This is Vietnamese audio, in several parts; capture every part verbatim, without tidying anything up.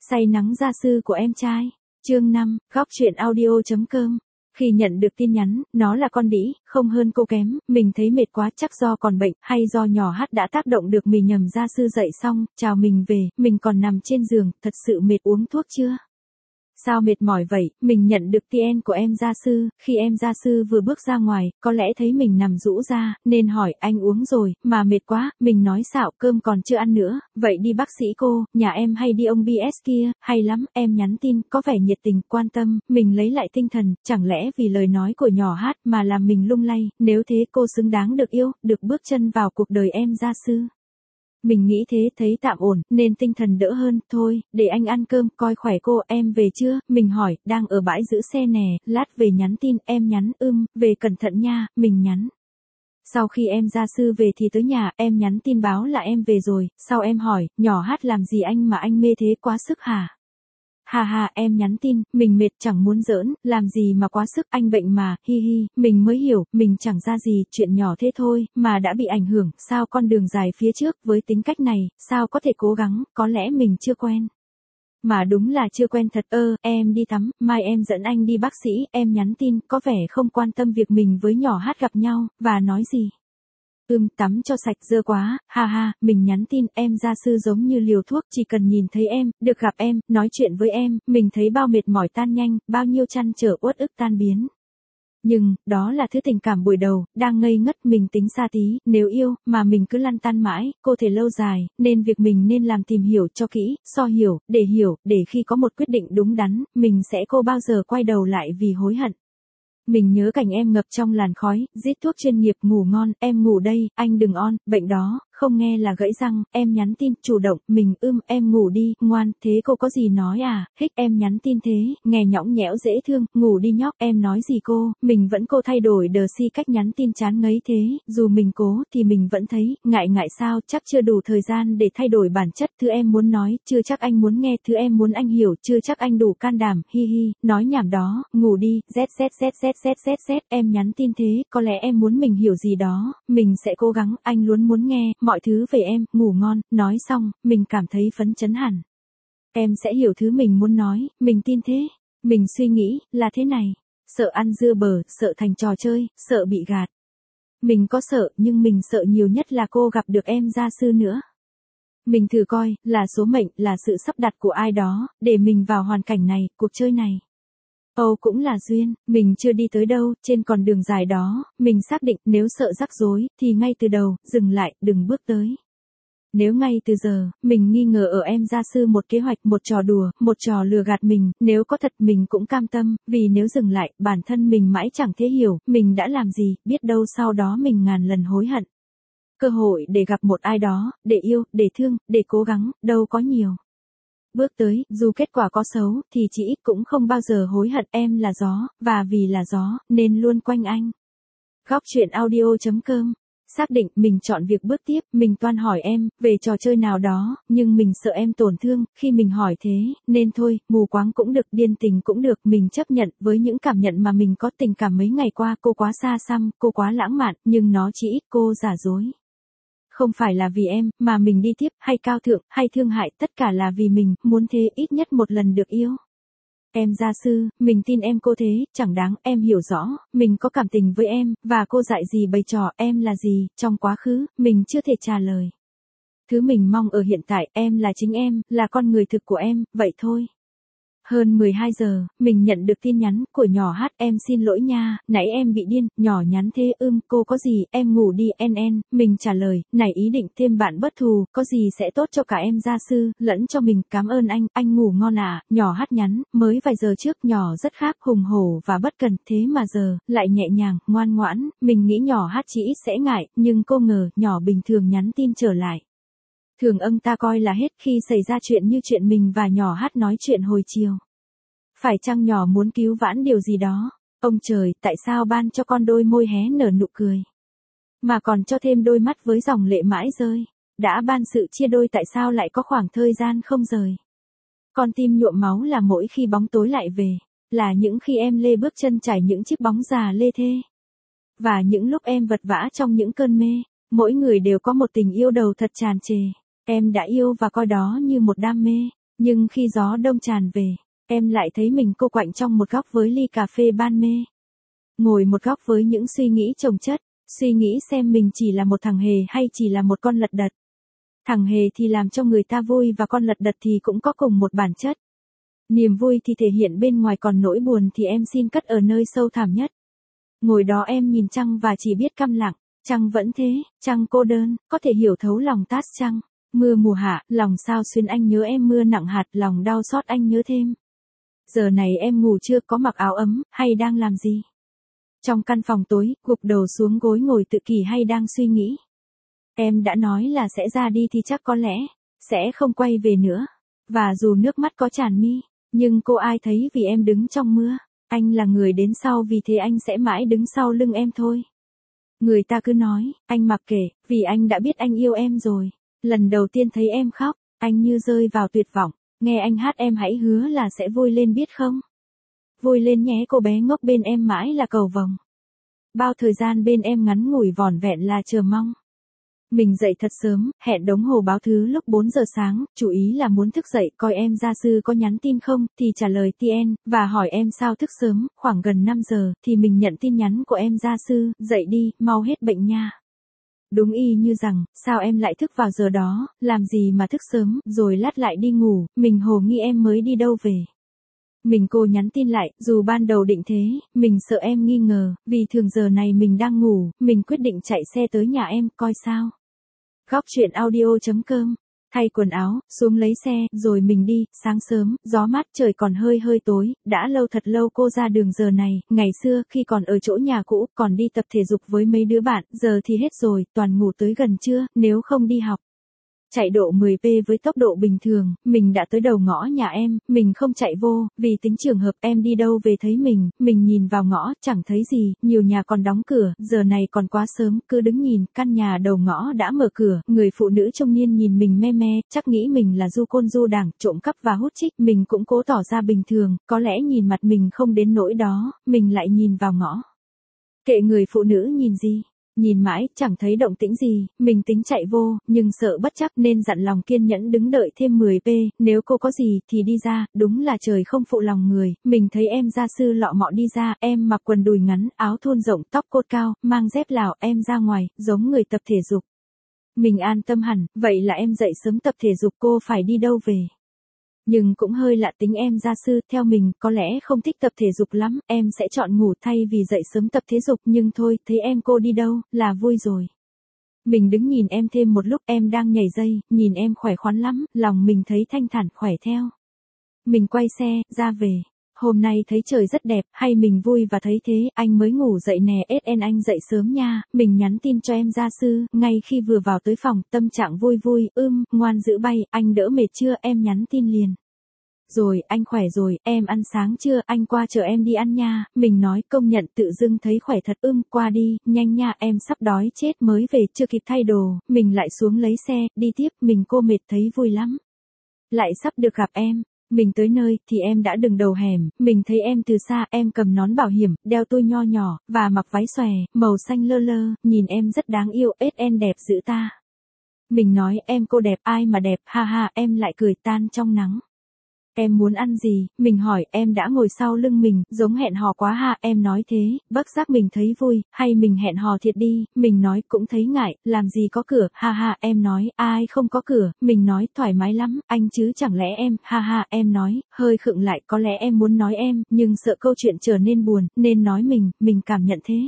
Say nắng gia sư của em trai. Chương năm, góc truyện audio.com. Khi nhận được tin nhắn, nó là con đĩ, không hơn cô kém, mình thấy mệt quá, chắc do còn bệnh, hay do nhỏ hát đã tác động được mình nhầm. Gia sư dậy xong, chào mình về, mình còn nằm trên giường, thật sự mệt, uống thuốc chưa? Sao mệt mỏi vậy? Mình nhận được tin của em gia sư, khi em gia sư vừa bước ra ngoài, có lẽ thấy mình nằm rũ ra, nên hỏi anh uống rồi, mà mệt quá, mình nói xạo cơm còn chưa ăn nữa, vậy đi bác sĩ cô, nhà em hay đi ông bê ét kia, hay lắm, em nhắn tin, có vẻ nhiệt tình, quan tâm, mình lấy lại tinh thần, chẳng lẽ vì lời nói của nhỏ hát mà làm mình lung lay, nếu thế cô xứng đáng được yêu, được bước chân vào cuộc đời em gia sư. Mình nghĩ thế, thấy tạm ổn, nên tinh thần đỡ hơn, thôi, để anh ăn cơm, coi khỏe cô, em về chưa? Mình hỏi, đang ở bãi giữ xe nè, lát về nhắn tin, em nhắn, ưm, về cẩn thận nha, mình nhắn. Sau khi em gia sư về thì tới nhà, em nhắn tin báo là em về rồi, sau em hỏi, nhỏ hát làm gì anh mà anh mê thế, quá sức hả? Hà hà, em nhắn tin, mình mệt chẳng muốn giỡn, làm gì mà quá sức, anh bệnh mà, hi hi, mình mới hiểu, mình chẳng ra gì, chuyện nhỏ thế thôi, mà đã bị ảnh hưởng, sao con đường dài phía trước, với tính cách này, sao có thể cố gắng, có lẽ mình chưa quen. Mà đúng là chưa quen thật, ơ, em đi tắm, mai em dẫn anh đi bác sĩ, em nhắn tin, có vẻ không quan tâm việc mình với nhỏ hát gặp nhau, và nói gì. Ưm, tắm cho sạch, dơ quá, ha ha, mình nhắn tin, em gia sư giống như liều thuốc, chỉ cần nhìn thấy em, được gặp em, nói chuyện với em, mình thấy bao mệt mỏi tan nhanh, bao nhiêu trăn trở uất ức tan biến. Nhưng, đó là thứ tình cảm buổi đầu, đang ngây ngất, mình tính xa tí, nếu yêu, mà mình cứ lăn tăn mãi, cô thể lâu dài, nên việc mình nên làm tìm hiểu cho kỹ, so hiểu, để hiểu, để khi có một quyết định đúng đắn, mình sẽ cô bao giờ quay đầu lại vì hối hận. Mình nhớ cảnh em ngập trong làn khói, rít thuốc chuyên nghiệp, ngủ ngon, em ngủ đây, anh đừng on, bệnh đó, không nghe là gãy răng, em nhắn tin, chủ động, mình ưm, em ngủ đi, ngoan, thế cô có gì nói à, hích, em nhắn tin thế, nghe nhõng nhẽo dễ thương, ngủ đi nhóc, em nói gì cô, mình vẫn cô thay đổi đờ si cách nhắn tin chán ngấy thế, dù mình cố, thì mình vẫn thấy, ngại ngại sao, chắc chưa đủ thời gian để thay đổi bản chất, thứ em muốn nói, chưa chắc anh muốn nghe, thứ em muốn anh hiểu, chưa chắc anh đủ can đảm, hi hi, nói nhảm đó, ngủ đi, z z z z z z z, em nhắn tin thế, có lẽ em muốn mình hiểu gì đó, mình sẽ cố gắng, anh luôn muốn nghe, mọi thứ về em, ngủ ngon, nói xong, mình cảm thấy phấn chấn hẳn. Em sẽ hiểu thứ mình muốn nói, mình tin thế, mình suy nghĩ, là thế này, sợ ăn dưa bờ, sợ thành trò chơi, sợ bị gạt. Mình có sợ, nhưng mình sợ nhiều nhất là cô gặp được em gia sư nữa. Mình thử coi, là số mệnh, là sự sắp đặt của ai đó, để mình vào hoàn cảnh này, cuộc chơi này. Âu cũng là duyên, mình chưa đi tới đâu, trên con đường dài đó, mình xác định nếu sợ rắc rối, thì ngay từ đầu, dừng lại, đừng bước tới. Nếu ngay từ giờ, mình nghi ngờ ở em gia sư một kế hoạch, một trò đùa, một trò lừa gạt mình, nếu có thật mình cũng cam tâm, vì nếu dừng lại, bản thân mình mãi chẳng thể hiểu, mình đã làm gì, biết đâu sau đó mình ngàn lần hối hận. Cơ hội để gặp một ai đó, để yêu, để thương, để cố gắng, đâu có nhiều. Bước tới, dù kết quả có xấu, thì chỉ ít cũng không bao giờ hối hận, em là gió, và vì là gió, nên luôn quanh anh. Góc truyện audio.com. Xác định mình chọn việc bước tiếp, mình toan hỏi em, về trò chơi nào đó, nhưng mình sợ em tổn thương, khi mình hỏi thế, nên thôi, mù quáng cũng được, điên tình cũng được, mình chấp nhận, với những cảm nhận mà mình có tình cảm mấy ngày qua, cô quá xa xăm, cô quá lãng mạn, nhưng nó chỉ ít cô giả dối. Không phải là vì em, mà mình đi tiếp, hay cao thượng, hay thương hại, tất cả là vì mình, muốn thế ít nhất một lần được yêu. Em gia sư, mình tin em cô thế, chẳng đáng, em hiểu rõ, mình có cảm tình với em, và cô dạy gì bày trò, em là gì, trong quá khứ, mình chưa thể trả lời. Thứ mình mong ở hiện tại, em là chính em, là con người thực của em, vậy thôi. Hơn mười hai giờ, mình nhận được tin nhắn của nhỏ hát, em xin lỗi nha, nãy em bị điên, nhỏ nhắn thế ưm, cô có gì, em ngủ đi, en en, mình trả lời, này ý định thêm bạn bất thù, có gì sẽ tốt cho cả em gia sư, lẫn cho mình, cảm ơn anh, anh ngủ ngon à, nhỏ hát nhắn, mới vài giờ trước, nhỏ rất khác, hùng hổ và bất cần, thế mà giờ, lại nhẹ nhàng, ngoan ngoãn, mình nghĩ nhỏ hát chỉ ít sẽ ngại, nhưng cô ngờ, nhỏ bình thường nhắn tin trở lại. Thường ông ta coi là hết khi xảy ra chuyện như chuyện mình và nhỏ hát nói chuyện hồi chiều. Phải chăng nhỏ muốn cứu vãn điều gì đó? Ông trời, tại sao ban cho con đôi môi hé nở nụ cười? Mà còn cho thêm đôi mắt với dòng lệ mãi rơi. Đã ban sự chia đôi tại sao lại có khoảng thời gian không rời? Con tim nhuộm máu là mỗi khi bóng tối lại về. Là những khi em lê bước chân trải những chiếc bóng già lê thê. Và những lúc em vật vã trong những cơn mê. Mỗi người đều có một tình yêu đầu thật tràn trề. Em đã yêu và coi đó như một đam mê. Nhưng khi gió đông tràn về, em lại thấy mình cô quạnh trong một góc với ly cà phê ban mê. Ngồi một góc với những suy nghĩ chồng chất, suy nghĩ xem mình chỉ là một thằng hề hay chỉ là một con lật đật. Thằng hề thì làm cho người ta vui và con lật đật thì cũng có cùng một bản chất. Niềm vui thì thể hiện bên ngoài, còn nỗi buồn thì em xin cất ở nơi sâu thẳm nhất. Ngồi đó em nhìn trăng và chỉ biết câm lặng, trăng vẫn thế, trăng cô đơn, có thể hiểu thấu lòng tát trăng. Mưa mùa hạ, lòng sao xuyên anh nhớ em, mưa nặng hạt, lòng đau xót anh nhớ thêm. Giờ này em ngủ chưa, có mặc áo ấm, hay đang làm gì? Trong căn phòng tối, gục đầu xuống gối ngồi tự kỷ hay đang suy nghĩ? Em đã nói là sẽ ra đi thì chắc có lẽ sẽ không quay về nữa. Và dù nước mắt có tràn mi, nhưng cô ai thấy vì em đứng trong mưa. Anh là người đến sau, vì thế anh sẽ mãi đứng sau lưng em thôi. Người ta cứ nói, anh mặc kệ, vì anh đã biết anh yêu em rồi. Lần đầu tiên thấy em khóc, anh như rơi vào tuyệt vọng. Nghe anh hát em hãy hứa là sẽ vui lên biết không? Vui lên nhé, cô bé ngốc bên em mãi là cầu vồng. Bao thời gian bên em ngắn ngủi vỏn vẹn là chờ mong. Mình dậy thật sớm, hẹn đồng hồ báo thứ lúc bốn giờ sáng, chủ ý là muốn thức dậy coi em gia sư có nhắn tin không, thì trả lời tê en, và hỏi em sao thức sớm, khoảng gần năm giờ, thì mình nhận tin nhắn của em gia sư, dậy đi, mau hết bệnh nha. Đúng y như rằng, sao em lại thức vào giờ đó, làm gì mà thức sớm, rồi lát lại đi ngủ, mình hồ nghi em mới đi đâu về. Mình cô nhắn tin lại, dù ban đầu định thế, mình sợ em nghi ngờ, vì thường giờ này mình đang ngủ, mình quyết định chạy xe tới nhà em, coi sao. Góc truyện audio chấm com. Thay quần áo, xuống lấy xe, rồi mình đi, sáng sớm, gió mát, trời còn hơi hơi tối, đã lâu thật lâu cô ra đường giờ này, ngày xưa, khi còn ở chỗ nhà cũ, còn đi tập thể dục với mấy đứa bạn, giờ thì hết rồi, toàn ngủ tới gần trưa, nếu không đi học. Chạy độ mười ki lô mét với tốc độ bình thường, mình đã tới đầu ngõ nhà em, mình không chạy vô, vì tính trường hợp em đi đâu về thấy mình, mình nhìn vào ngõ, chẳng thấy gì, nhiều nhà còn đóng cửa, giờ này còn quá sớm, cứ đứng nhìn, căn nhà đầu ngõ đã mở cửa, người phụ nữ trung niên nhìn mình me me, chắc nghĩ mình là du côn du đảng, trộm cắp và hút chích, mình cũng cố tỏ ra bình thường, có lẽ nhìn mặt mình không đến nỗi đó, mình lại nhìn vào ngõ. Kệ người phụ nữ nhìn gì. Nhìn mãi, chẳng thấy động tĩnh gì, mình tính chạy vô, nhưng sợ bất chắc nên dặn lòng kiên nhẫn đứng đợi thêm mười ki lô mét, nếu cô có gì thì đi ra, đúng là trời không phụ lòng người, mình thấy em gia sư lọ mọ đi ra, em mặc quần đùi ngắn, áo thun rộng, tóc cột cao, mang dép Lào, em ra ngoài, giống người tập thể dục. Mình an tâm hẳn, vậy là em dậy sớm tập thể dục, cô phải đi đâu về? Nhưng cũng hơi lạ tính em gia sư, theo mình, có lẽ không thích tập thể dục lắm, em sẽ chọn ngủ thay vì dậy sớm tập thể dục, nhưng thôi, thấy em cô đi đâu, là vui rồi. Mình đứng nhìn em thêm một lúc, em đang nhảy dây, nhìn em khỏe khoắn lắm, lòng mình thấy thanh thản, khỏe theo. Mình quay xe, ra về. Hôm nay thấy trời rất đẹp, hay mình vui và thấy thế, anh mới ngủ dậy nè, ét en anh dậy sớm nha, mình nhắn tin cho em gia sư, ngay khi vừa vào tới phòng, tâm trạng vui vui, ưm, ngoan giữ bay, anh đỡ mệt chưa, em nhắn tin liền. Rồi, anh khỏe rồi, em ăn sáng chưa, anh qua chờ em đi ăn nha, mình nói công nhận tự dưng thấy khỏe thật, ưm, qua đi, nhanh nha, em sắp đói chết mới về, chưa kịp thay đồ, mình lại xuống lấy xe, đi tiếp, mình cô mệt thấy vui lắm. Lại sắp được gặp em. Mình tới nơi, thì em đã đứng đầu hẻm, mình thấy em từ xa, em cầm nón bảo hiểm, đeo tôi nho nhỏ, và mặc váy xòe, màu xanh lơ lơ, nhìn em rất đáng yêu, ét en đẹp dữ ta. Mình nói, em cô đẹp, ai mà đẹp, ha ha, em lại cười tan trong nắng. Em muốn ăn gì, mình hỏi, em đã ngồi sau lưng mình, giống hẹn hò quá ha, em nói thế, bất giác mình thấy vui, hay mình hẹn hò thiệt đi, mình nói, cũng thấy ngại, làm gì có cửa, ha ha, em nói, ai không có cửa, mình nói, thoải mái lắm, anh chứ chẳng lẽ em, ha ha, em nói, hơi khựng lại, có lẽ em muốn nói em, nhưng sợ câu chuyện trở nên buồn, nên nói mình, mình cảm nhận thế.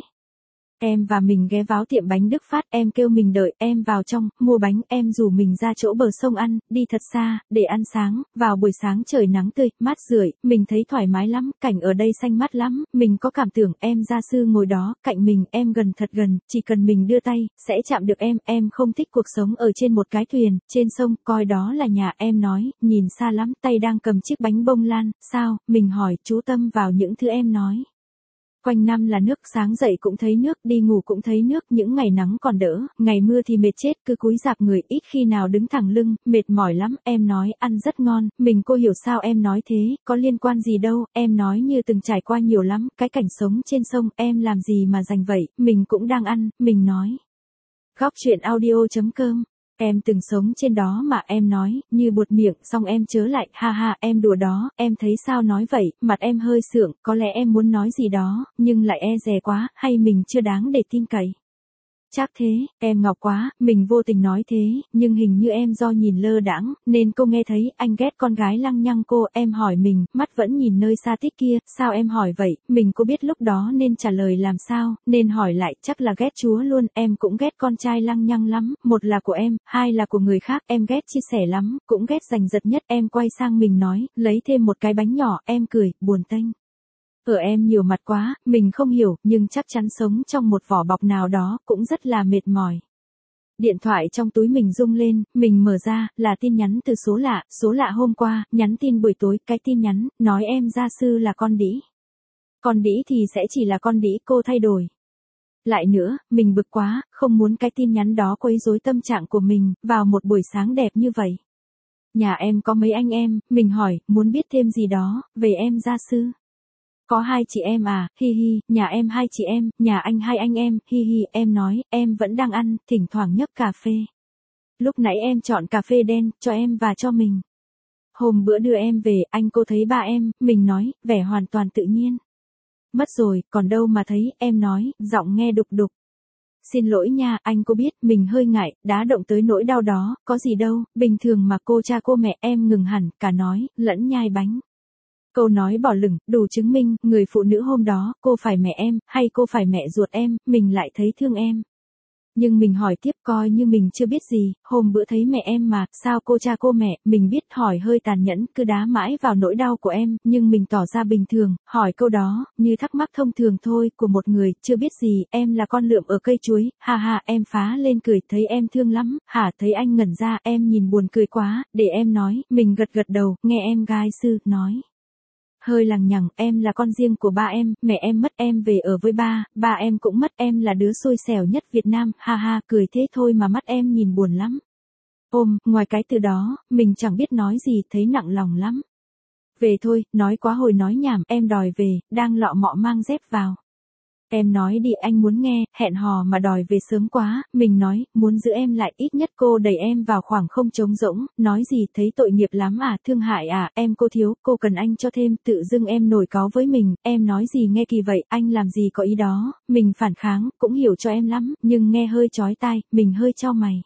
Em và mình ghé vào tiệm bánh Đức Phát, em kêu mình đợi, em vào trong, mua bánh, em rủ mình ra chỗ bờ sông ăn, đi thật xa, để ăn sáng, vào buổi sáng trời nắng tươi, mát rượi, mình thấy thoải mái lắm, cảnh ở đây xanh mát lắm, mình có cảm tưởng, em gia sư ngồi đó, cạnh mình, em gần thật gần, chỉ cần mình đưa tay, sẽ chạm được em, em không thích cuộc sống ở trên một cái thuyền, trên sông, coi đó là nhà, em nói, nhìn xa lắm, tay đang cầm chiếc bánh bông lan, sao, mình hỏi, chú tâm vào những thứ em nói. Quanh năm là nước, sáng dậy cũng thấy nước, đi ngủ cũng thấy nước, những ngày nắng còn đỡ, ngày mưa thì mệt chết, cứ cúi rạp người, ít khi nào đứng thẳng lưng, mệt mỏi lắm, em nói, ăn rất ngon, mình cô hiểu sao em nói thế, có liên quan gì đâu, em nói như từng trải qua nhiều lắm, cái cảnh sống trên sông, em làm gì mà dành vậy, mình cũng đang ăn, mình nói. Góc truyện audio chấm com Em từng sống trên đó mà, em nói, như buột miệng, xong em chớ lại, ha ha, em đùa đó, em thấy sao nói vậy, mặt em hơi sượng, có lẽ em muốn nói gì đó, nhưng lại e dè quá, hay mình chưa đáng để tin cậy. Chắc thế, em ngọc quá, mình vô tình nói thế, nhưng hình như em do nhìn lơ đãng, nên cô nghe thấy, anh ghét con gái lăng nhăng cô, em hỏi mình, mắt vẫn nhìn nơi xa tích kia, sao em hỏi vậy, mình cô biết lúc đó nên trả lời làm sao, nên hỏi lại, chắc là ghét chúa luôn, em cũng ghét con trai lăng nhăng lắm, một là của em, hai là của người khác, em ghét chia sẻ lắm, cũng ghét giành giật nhất, em quay sang mình nói, lấy thêm một cái bánh nhỏ, em cười, buồn tênh. Ở em nhiều mặt quá, mình không hiểu, nhưng chắc chắn sống trong một vỏ bọc nào đó cũng rất là mệt mỏi. Điện thoại trong túi mình rung lên, mình mở ra, là tin nhắn từ số lạ, số lạ hôm qua, nhắn tin buổi tối, cái tin nhắn, nói em gia sư là con đĩ. Con đĩ thì sẽ chỉ là con đĩ, cô thay đổi. Lại nữa, mình bực quá, không muốn cái tin nhắn đó quấy rối tâm trạng của mình, vào một buổi sáng đẹp như vậy. Nhà em có mấy anh em, mình hỏi, muốn biết thêm gì đó, về em gia sư. Có hai chị em à, hi hi, nhà em hai chị em, nhà anh hai anh em, hi hi, em nói, em vẫn đang ăn, thỉnh thoảng nhấp cà phê. Lúc nãy em chọn cà phê đen, cho em và cho mình. Hôm bữa đưa em về, anh cô thấy ba em, mình nói, vẻ hoàn toàn tự nhiên. Mất rồi, còn đâu mà thấy, em nói, giọng nghe đục đục. Xin lỗi nha, anh cô biết, mình hơi ngại, đã động tới nỗi đau đó, có gì đâu, bình thường mà cô cha cô mẹ em ngừng hẳn, cả nói, lẫn nhai bánh. Câu nói bỏ lửng, đủ chứng minh, người phụ nữ hôm đó, cô phải mẹ em, hay cô phải mẹ ruột em, mình lại thấy thương em. Nhưng mình hỏi tiếp coi như mình chưa biết gì, hôm bữa thấy mẹ em mà, sao cô cha cô mẹ, mình biết hỏi hơi tàn nhẫn, cứ đá mãi vào nỗi đau của em, nhưng mình tỏ ra bình thường, hỏi câu đó, như thắc mắc thông thường thôi, của một người, chưa biết gì, em là con lượm ở cây chuối, ha ha, em phá lên cười, thấy em thương lắm, hả, thấy anh ngẩn ra, em nhìn buồn cười quá, để em nói, mình gật gật đầu, nghe em gai sư, nói. Hơi lằng nhằng, em là con riêng của ba em, mẹ em mất em về ở với ba, ba em cũng mất em là đứa xui xẻo nhất Việt Nam, ha ha, cười thế thôi mà mắt em nhìn buồn lắm. Ôm, ngoài cái từ đó, mình chẳng biết nói gì, thấy nặng lòng lắm. Về thôi, nói quá hồi nói nhảm, em đòi về, đang lọ mọ mang dép vào. Em nói đi anh muốn nghe, hẹn hò mà đòi về sớm quá, mình nói, muốn giữ em lại ít nhất cô đẩy em vào khoảng không trống rỗng, nói gì thấy tội nghiệp lắm à, thương hại à, em cô thiếu, cô cần anh cho thêm, tự dưng em nổi cáu với mình, em nói gì nghe kỳ vậy, anh làm gì có ý đó, mình phản kháng, cũng hiểu cho em lắm, nhưng nghe hơi chói tai, mình hơi chau mày.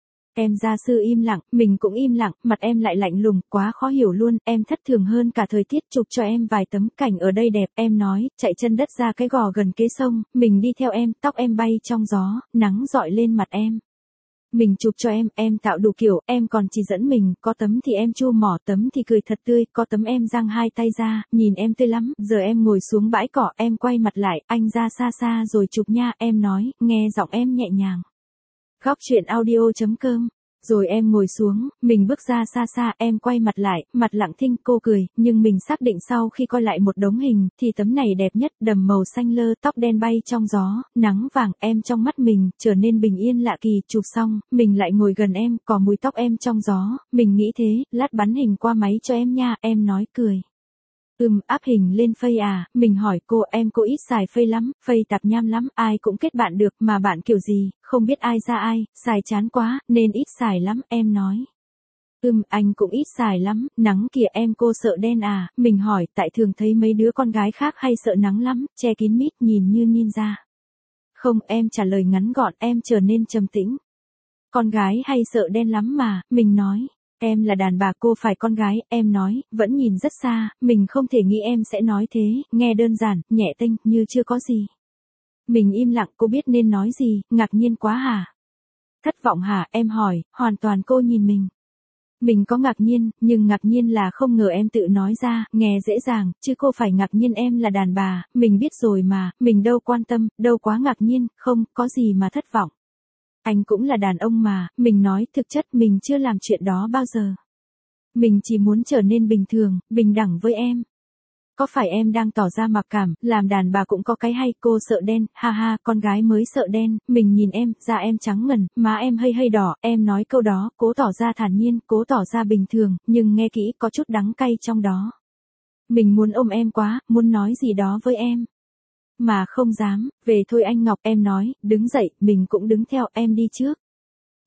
Em gia sư im lặng, mình cũng im lặng, mặt em lại lạnh lùng, quá khó hiểu luôn, em thất thường hơn cả thời tiết, chụp cho em vài tấm cảnh ở đây đẹp, em nói, chạy chân đất ra cái gò gần kế sông, mình đi theo em, tóc em bay trong gió, nắng dọi lên mặt em. Mình chụp cho em, em tạo đủ kiểu, em còn chỉ dẫn mình, có tấm thì em chu mỏ, tấm thì cười thật tươi, có tấm em giang hai tay ra, nhìn em tươi lắm, giờ em ngồi xuống bãi cỏ, em quay mặt lại, anh ra xa xa rồi chụp nha, em nói, nghe giọng em nhẹ nhàng. Góc chuyện audio chấm com. Rồi em ngồi xuống, mình bước ra xa xa, em quay mặt lại, mặt lặng thinh, cô cười, nhưng mình xác định sau khi coi lại một đống hình, thì tấm này đẹp nhất, đầm màu xanh lơ, tóc đen bay trong gió, nắng vàng, em trong mắt mình, trở nên bình yên lạ kỳ, chụp xong, mình lại ngồi gần em, có mùi tóc em trong gió, mình nghĩ thế, lát bắn hình qua máy cho em nha, em nói cười. Ừm, áp hình lên Face à, mình hỏi cô, em cô ít xài Face lắm, Face tạp nham lắm, ai cũng kết bạn được, mà bạn kiểu gì, không biết ai ra ai, xài chán quá, nên ít xài lắm, em nói. Ừm, anh cũng ít xài lắm, nắng kìa em cô sợ đen à, mình hỏi, tại thường thấy mấy đứa con gái khác hay sợ nắng lắm, che kín mít nhìn như ninja. Không, em trả lời ngắn gọn, em trở nên trầm tĩnh. Con gái hay sợ đen lắm mà, mình nói. Em là đàn bà cô phải con gái, em nói, vẫn nhìn rất xa, mình không thể nghĩ em sẽ nói thế, nghe đơn giản, nhẹ tênh, như chưa có gì. Mình im lặng, cô biết nên nói gì, ngạc nhiên quá hả? Thất vọng hả, em hỏi, hoàn toàn cô nhìn mình. Mình có ngạc nhiên, nhưng ngạc nhiên là không ngờ em tự nói ra, nghe dễ dàng, chứ cô phải ngạc nhiên em là đàn bà, mình biết rồi mà, mình đâu quan tâm, đâu quá ngạc nhiên, không, có gì mà thất vọng. Anh cũng là đàn ông mà, mình nói, thực chất mình chưa làm chuyện đó bao giờ. Mình chỉ muốn trở nên bình thường, bình đẳng với em. Có phải em đang tỏ ra mặc cảm, làm đàn bà cũng có cái hay, cô sợ đen, ha ha, con gái mới sợ đen, mình nhìn em, da em trắng ngần, má em hơi hơi đỏ, em nói câu đó, cố tỏ ra thản nhiên, cố tỏ ra bình thường, nhưng nghe kỹ, có chút đắng cay trong đó. Mình muốn ôm em quá, muốn nói gì đó với em. Mà không dám, về thôi anh Ngọc, em nói, đứng dậy, mình cũng đứng theo, em đi trước.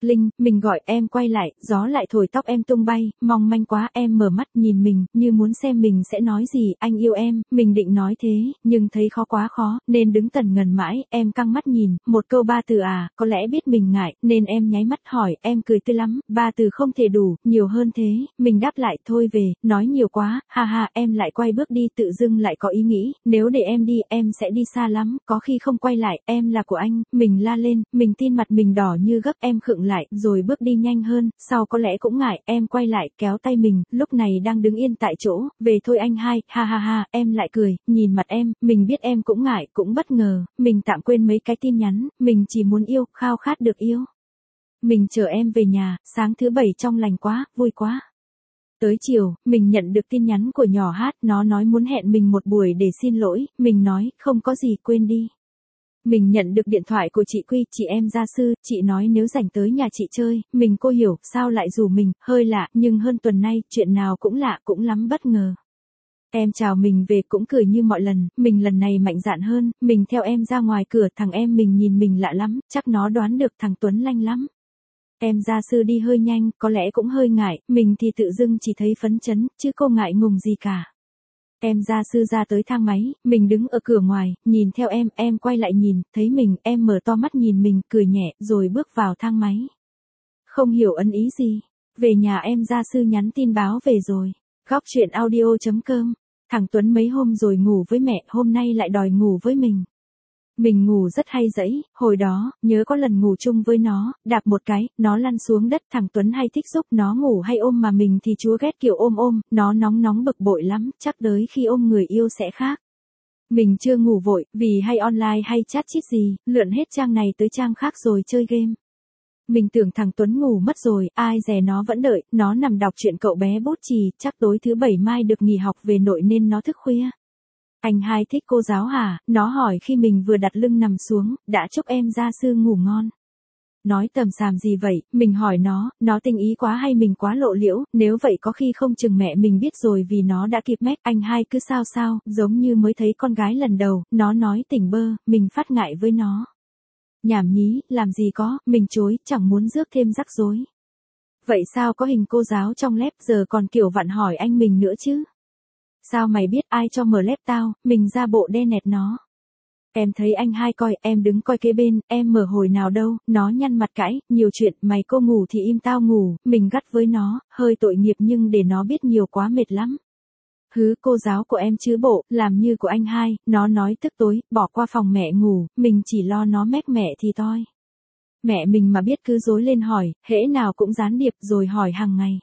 Linh, mình gọi em quay lại, gió lại thổi tóc em tung bay, mong manh quá. Em mở mắt nhìn mình, như muốn xem mình sẽ nói gì. Anh yêu em, mình định nói thế, nhưng thấy khó quá khó, nên đứng tần ngần mãi. Em căng mắt nhìn, một câu ba từ à, có lẽ biết mình ngại, nên em nháy mắt hỏi. Em cười tươi lắm, ba từ không thể đủ, nhiều hơn thế. Mình đáp lại, thôi về, nói nhiều quá, ha ha. Em lại quay bước đi, tự dưng lại có ý nghĩ, nếu để em đi, em sẽ đi xa lắm, có khi không quay lại. Em là của anh. Mình la lên, mình tin mặt mình đỏ như gấp. Em khựng lại, rồi bước đi nhanh hơn, sau có lẽ cũng ngại. Em quay lại, kéo tay mình, lúc này đang đứng yên tại chỗ. Về thôi anh hai, ha ha ha. Em lại cười, nhìn mặt em, mình biết em cũng ngại, cũng bất ngờ. Mình tạm quên mấy cái tin nhắn, mình chỉ muốn yêu, khao khát được yêu. Mình chờ em về nhà, sáng thứ bảy trong lành quá, vui quá. Tới chiều, mình nhận được tin nhắn của nhỏ Hát, nó nói muốn hẹn mình một buổi để xin lỗi. Mình nói, không có gì, quên đi. Mình nhận được điện thoại của chị Quy, chị em gia sư. Chị nói nếu rảnh tới nhà chị chơi. Mình cô hiểu, sao lại rủ mình, hơi lạ, nhưng hơn tuần nay, chuyện nào cũng lạ, cũng lắm bất ngờ. Em chào mình về cũng cười như mọi lần, mình lần này mạnh dạn hơn. Mình theo em ra ngoài cửa, thằng em mình nhìn mình lạ lắm, chắc nó đoán được thằng Tuấn lanh lắm. Em gia sư đi hơi nhanh, có lẽ cũng hơi ngại, mình thì tự dưng chỉ thấy phấn chấn, chứ cô ngại ngùng gì cả. Em gia sư ra tới thang máy, mình đứng ở cửa ngoài, nhìn theo em, em quay lại nhìn, thấy mình, em mở to mắt nhìn mình, cười nhẹ, rồi bước vào thang máy. Không hiểu ẩn ý gì. Về nhà em gia sư nhắn tin báo về rồi. Góc chuyện audio chấm com. Thằng Tuấn mấy hôm rồi ngủ với mẹ, hôm nay lại đòi ngủ với mình. Mình ngủ rất hay dẫy, hồi đó, nhớ có lần ngủ chung với nó, đạp một cái, nó lăn xuống đất. Thằng Tuấn hay thích giúp nó ngủ hay ôm, mà mình thì chúa ghét kiểu ôm ôm, nó nóng nóng bực bội lắm, chắc tới khi ôm người yêu sẽ khác. Mình chưa ngủ vội, vì hay online hay chat chít gì, lượn hết trang này tới trang khác rồi chơi game. Mình tưởng thằng Tuấn ngủ mất rồi, ai dè nó vẫn đợi, nó nằm đọc truyện cậu bé bút chì, chắc tối thứ bảy mai được nghỉ học về nội nên nó thức khuya. Anh hai thích cô giáo hả? Nó hỏi khi mình vừa đặt lưng nằm xuống, đã chúc em gia sư ngủ ngon. Nói tầm xàm gì vậy? Mình hỏi nó, nó tình ý quá hay mình quá lộ liễu, nếu vậy có khi không chừng mẹ mình biết rồi vì nó đã kịp mách. Anh hai cứ sao sao, giống như mới thấy con gái lần đầu, nó nói tỉnh bơ, mình phát ngại với nó. Nhảm nhí, làm gì có, mình chối, chẳng muốn rước thêm rắc rối. Vậy sao có hình cô giáo trong lép, giờ còn kiểu vặn hỏi anh mình nữa chứ? Sao mày biết, ai cho mở lép tao? Mình ra bộ đe nẹt nó. Em thấy anh hai coi, em đứng coi kế bên, em mở hồi nào đâu. Nó nhăn mặt cãi, nhiều chuyện, mày cô ngủ thì im tao ngủ. Mình gắt với nó, hơi tội nghiệp nhưng để nó biết nhiều quá mệt lắm. Hứ, cô giáo của em chứ bộ, làm như của anh hai. Nó nói tức tối, bỏ qua phòng mẹ ngủ. Mình chỉ lo nó mách mẹ thì thôi. Mẹ mình mà biết cứ dối lên hỏi, hễ nào cũng gián điệp rồi hỏi hàng ngày.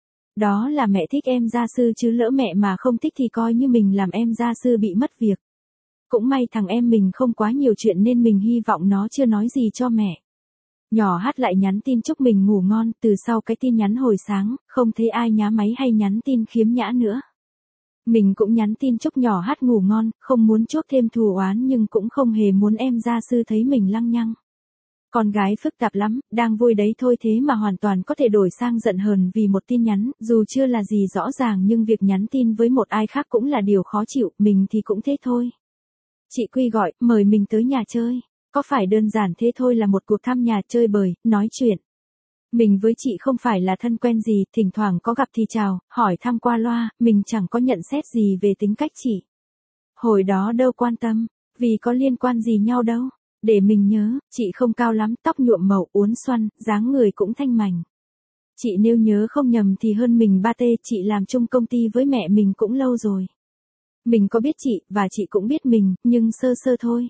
Đó là mẹ thích em gia sư chứ, lỡ mẹ mà không thích thì coi như mình làm em gia sư bị mất việc. Cũng may thằng em mình không quá nhiều chuyện nên mình hy vọng nó chưa nói gì cho mẹ. Nhỏ Hát lại nhắn tin chúc mình ngủ ngon, từ sau cái tin nhắn hồi sáng, không thấy ai nhá máy hay nhắn tin khiếm nhã nữa. Mình cũng nhắn tin chúc nhỏ Hát ngủ ngon, không muốn chuốc thêm thù oán nhưng cũng không hề muốn em gia sư thấy mình lăng nhăng. Con gái phức tạp lắm, đang vui đấy thôi thế mà hoàn toàn có thể đổi sang giận hờn vì một tin nhắn, dù chưa là gì rõ ràng nhưng việc nhắn tin với một ai khác cũng là điều khó chịu, mình thì cũng thế thôi. Chị Quy gọi, mời mình tới nhà chơi. Có phải đơn giản thế thôi là một cuộc thăm nhà chơi bời, nói chuyện. Mình với chị không phải là thân quen gì, thỉnh thoảng có gặp thì chào, hỏi thăm qua loa, mình chẳng có nhận xét gì về tính cách chị. Hồi đó đâu quan tâm, vì có liên quan gì nhau đâu. Để mình nhớ, chị không cao lắm, tóc nhuộm màu, uốn xoăn, dáng người cũng thanh mảnh. Chị nếu nhớ không nhầm thì hơn mình ba tê, chị làm chung công ty với mẹ mình cũng lâu rồi. Mình có biết chị, và chị cũng biết mình, nhưng sơ sơ thôi.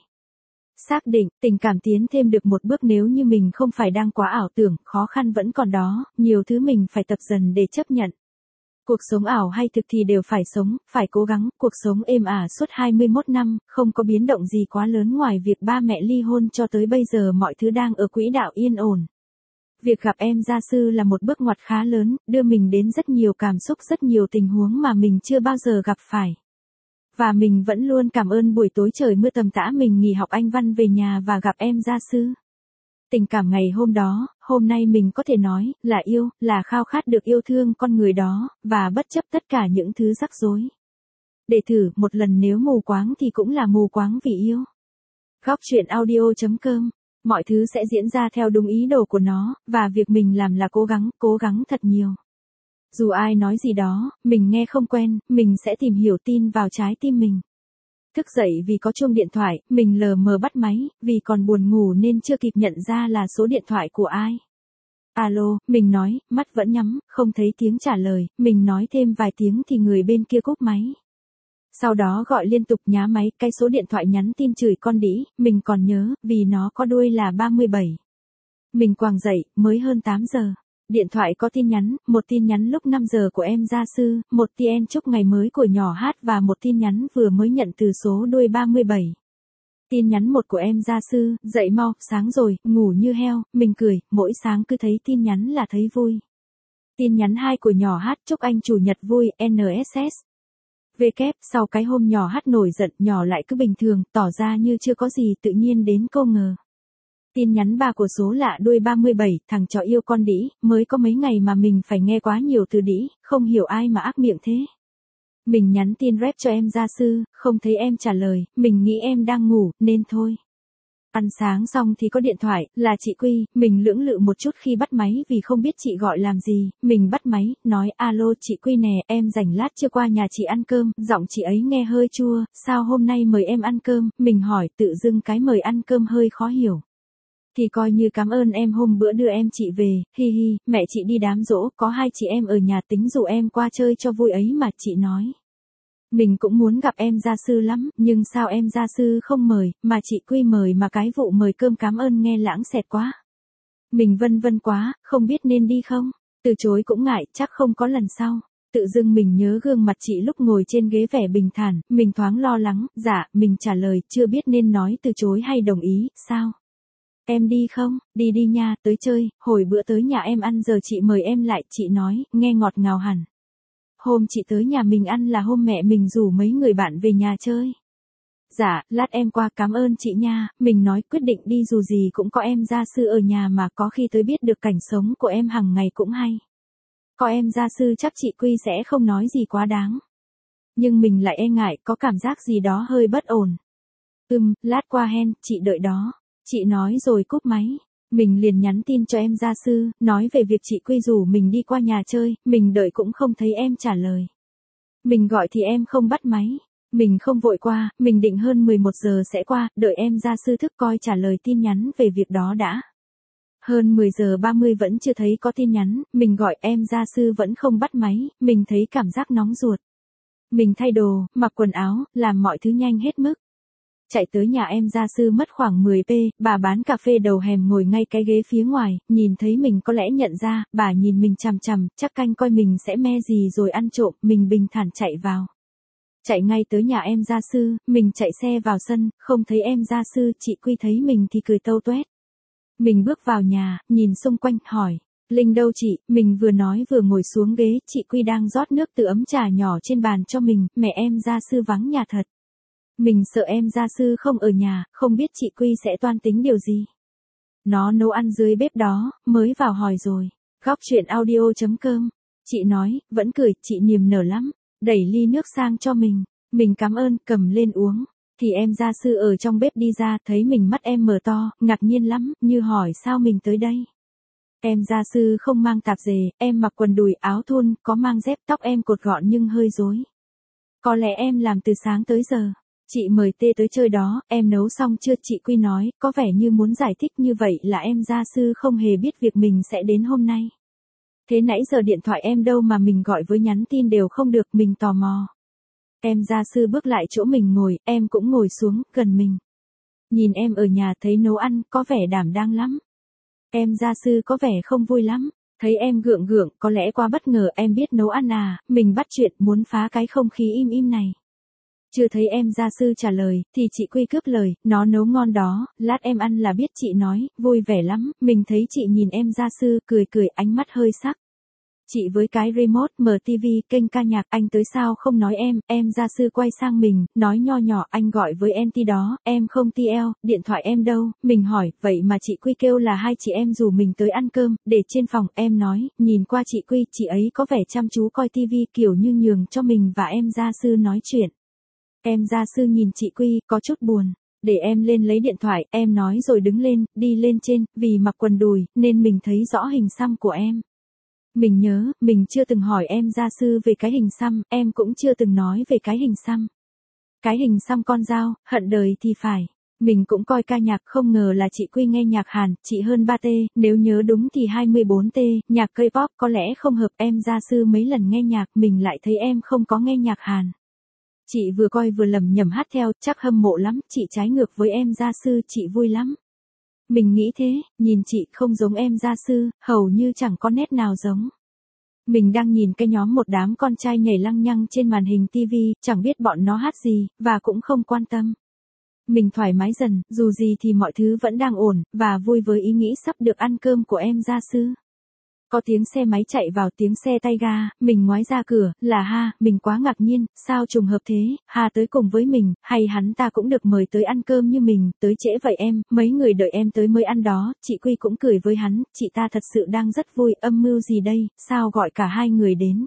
Xác định, tình cảm tiến thêm được một bước nếu như mình không phải đang quá ảo tưởng, khó khăn vẫn còn đó, nhiều thứ mình phải tập dần để chấp nhận. Cuộc sống ảo hay thực thì đều phải sống, phải cố gắng, cuộc sống êm ả suốt hai mươi mốt năm, không có biến động gì quá lớn ngoài việc ba mẹ ly hôn cho tới bây giờ mọi thứ đang ở quỹ đạo yên ổn. Việc gặp em gia sư là một bước ngoặt khá lớn, đưa mình đến rất nhiều cảm xúc, rất nhiều tình huống mà mình chưa bao giờ gặp phải. Và mình vẫn luôn cảm ơn buổi tối trời mưa tầm tã mình nghỉ học Anh văn về nhà và gặp em gia sư. Tình cảm ngày hôm đó, hôm nay mình có thể nói, là yêu, là khao khát được yêu thương con người đó, và bất chấp tất cả những thứ rắc rối. Để thử, một lần nếu mù quáng thì cũng là mù quáng vì yêu. Góc chuyện audio chấm com Mọi thứ sẽ diễn ra theo đúng ý đồ của nó, và việc mình làm là cố gắng, cố gắng thật nhiều. Dù ai nói gì đó, mình nghe không quen, mình sẽ tìm hiểu tin vào trái tim mình. Thức dậy vì có chuông điện thoại, mình lờ mờ bắt máy, vì còn buồn ngủ nên chưa kịp nhận ra là số điện thoại của ai. Alo, mình nói, mắt vẫn nhắm, không thấy tiếng trả lời, mình nói thêm vài tiếng thì người bên kia cúp máy. Sau đó gọi liên tục nhá máy, cái số điện thoại nhắn tin chửi con đĩ, mình còn nhớ, vì nó có đuôi là ba mươi bảy. Mình quàng dậy, mới hơn tám giờ. Điện thoại có tin nhắn, một tin nhắn lúc năm giờ của em gia sư, một tin chúc ngày mới của nhỏ hát và một tin nhắn vừa mới nhận từ số đuôi ba mươi bảy. Tin nhắn một của em gia sư, dậy mau, sáng rồi, ngủ như heo, mình cười, mỗi sáng cứ thấy tin nhắn là thấy vui. Tin nhắn hai của nhỏ hát, chúc anh chủ nhật vui, en ét ét. V kép, sau cái hôm nhỏ hát nổi giận, nhỏ lại cứ bình thường, tỏ ra như chưa có gì, tự nhiên đến cô ngờ. Tin nhắn ba của số lạ đuôi ba mươi bảy, thằng trò yêu con đĩ, mới có mấy ngày mà mình phải nghe quá nhiều từ đĩ, không hiểu ai mà ác miệng thế. Mình nhắn tin rep cho em gia sư, không thấy em trả lời, mình nghĩ em đang ngủ, nên thôi. Ăn sáng xong thì có điện thoại, là chị Quy, mình lưỡng lự một chút khi bắt máy vì không biết chị gọi làm gì, mình bắt máy, nói alo chị Quy nè, em rảnh lát chưa qua nhà chị ăn cơm, giọng chị ấy nghe hơi chua, sao hôm nay mời em ăn cơm, mình hỏi tự dưng cái mời ăn cơm hơi khó hiểu. Thì coi như cảm ơn em hôm bữa đưa em chị về, hi hi, mẹ chị đi đám giỗ, có hai chị em ở nhà tính rủ em qua chơi cho vui ấy mà chị nói. Mình cũng muốn gặp em gia sư lắm, nhưng sao em gia sư không mời, mà chị Quy mời mà cái vụ mời cơm cảm ơn nghe lãng xẹt quá. Mình vân vân quá, không biết nên đi không, từ chối cũng ngại, chắc không có lần sau. Tự dưng mình nhớ gương mặt chị lúc ngồi trên ghế vẻ bình thản, mình thoáng lo lắng, dạ, mình trả lời, chưa biết nên nói từ chối hay đồng ý, sao? Em đi không? Đi đi nha, tới chơi, hồi bữa tới nhà em ăn giờ chị mời em lại, chị nói, nghe ngọt ngào hẳn. Hôm chị tới nhà mình ăn là hôm mẹ mình rủ mấy người bạn về nhà chơi. Dạ, lát em qua cảm ơn chị nha, mình nói quyết định đi dù gì cũng có em gia sư ở nhà mà có khi tới biết được cảnh sống của em hàng ngày cũng hay. Có em gia sư chắc chị Quy sẽ không nói gì quá đáng. Nhưng mình lại e ngại, có cảm giác gì đó hơi bất ổn. Ừm, lát qua hen, chị đợi đó. Chị nói rồi cúp máy. Mình liền nhắn tin cho em gia sư, nói về việc chị Quy rủ mình đi qua nhà chơi, mình đợi cũng không thấy em trả lời. Mình gọi thì em không bắt máy. Mình không vội qua, mình định hơn mười một giờ sẽ qua, đợi em gia sư thức coi trả lời tin nhắn về việc đó đã. Hơn mười giờ ba mươi vẫn chưa thấy có tin nhắn, mình gọi em gia sư vẫn không bắt máy, mình thấy cảm giác nóng ruột. Mình thay đồ, mặc quần áo, làm mọi thứ nhanh hết mức. Chạy tới nhà em gia sư mất khoảng mười phút, bà bán cà phê đầu hẻm ngồi ngay cái ghế phía ngoài, nhìn thấy mình có lẽ nhận ra, bà nhìn mình chằm chằm, chắc canh coi mình sẽ me gì rồi ăn trộm, mình bình thản chạy vào. Chạy ngay tới nhà em gia sư, mình chạy xe vào sân, không thấy em gia sư, chị Quy thấy mình thì cười tâu tuét. Mình bước vào nhà, nhìn xung quanh, hỏi, Linh đâu chị, mình vừa nói vừa ngồi xuống ghế, chị Quy đang rót nước từ ấm trà nhỏ trên bàn cho mình, mẹ em gia sư vắng nhà thật. Mình sợ em gia sư không ở nhà, không biết chị Quy sẽ toan tính điều gì. Nó nấu ăn dưới bếp đó, mới vào hỏi rồi. Góc chuyện audio chấm com. Chị nói, vẫn cười, chị niềm nở lắm. Đẩy ly nước sang cho mình. Mình cảm ơn, cầm lên uống. Thì em gia sư ở trong bếp đi ra, thấy mình mắt em mở to, ngạc nhiên lắm, như hỏi sao mình tới đây. Em gia sư không mang tạp dề, em mặc quần đùi áo thun, có mang dép, tóc em cột gọn nhưng hơi rối. Có lẽ em làm từ sáng tới giờ. Chị mời tê tới chơi đó, em nấu xong chưa? Chị Quy nói, có vẻ như muốn giải thích như vậy là em gia sư không hề biết việc mình sẽ đến hôm nay. Thế nãy giờ điện thoại em đâu mà mình gọi với nhắn tin đều không được, mình tò mò. Em gia sư bước lại chỗ mình ngồi, em cũng ngồi xuống, gần mình. Nhìn em ở nhà thấy nấu ăn, có vẻ đảm đang lắm. Em gia sư có vẻ không vui lắm. Thấy em gượng gượng, có lẽ qua bất ngờ em biết nấu ăn à, mình bắt chuyện muốn phá cái không khí im im này. Chưa thấy em gia sư trả lời, thì chị Quy cướp lời, nó nấu ngon đó, lát em ăn là biết chị nói, vui vẻ lắm, mình thấy chị nhìn em gia sư, cười cười, ánh mắt hơi sắc. Chị với cái remote, mở tivi, kênh ca nhạc, anh tới sao không nói em, em gia sư quay sang mình, nói nho nhỏ, anh gọi với en tê đó, em không tê lờ, điện thoại em đâu, mình hỏi, vậy mà chị Quy kêu là hai chị em rủ mình tới ăn cơm, để trên phòng, em nói, nhìn qua chị Quy, chị ấy có vẻ chăm chú coi tivi kiểu như nhường cho mình và em gia sư nói chuyện. Em gia sư nhìn chị Quy, có chút buồn. Để em lên lấy điện thoại, em nói rồi đứng lên, đi lên trên, vì mặc quần đùi, nên mình thấy rõ hình xăm của em. Mình nhớ, mình chưa từng hỏi em gia sư về cái hình xăm, em cũng chưa từng nói về cái hình xăm. Cái hình xăm con dao, hận đời thì phải. Mình cũng coi ca nhạc, không ngờ là chị Quy nghe nhạc Hàn, chị hơn ba T, nếu nhớ đúng thì hai mươi bốn T, nhạc K-pop có lẽ không hợp em gia sư mấy lần nghe nhạc, mình lại thấy em không có nghe nhạc Hàn. Chị vừa coi vừa lầm nhầm hát theo, chắc hâm mộ lắm, chị trái ngược với em gia sư, chị vui lắm. Mình nghĩ thế, nhìn chị không giống em gia sư, hầu như chẳng có nét nào giống. Mình đang nhìn cái nhóm một đám con trai nhảy lăng nhăng trên màn hình tivi, chẳng biết bọn nó hát gì, và cũng không quan tâm. Mình thoải mái dần, dù gì thì mọi thứ vẫn đang ổn, và vui với ý nghĩ sắp được ăn cơm của em gia sư. Có tiếng xe máy chạy vào, tiếng xe tay ga, mình ngoái ra cửa, là Ha, mình quá ngạc nhiên, sao trùng hợp thế, Ha tới cùng với mình, hay hắn ta cũng được mời tới ăn cơm như mình, tới trễ vậy em, mấy người đợi em tới mới ăn đó, chị Quy cũng cười với hắn, chị ta thật sự đang rất vui, âm mưu gì đây, sao gọi cả hai người đến.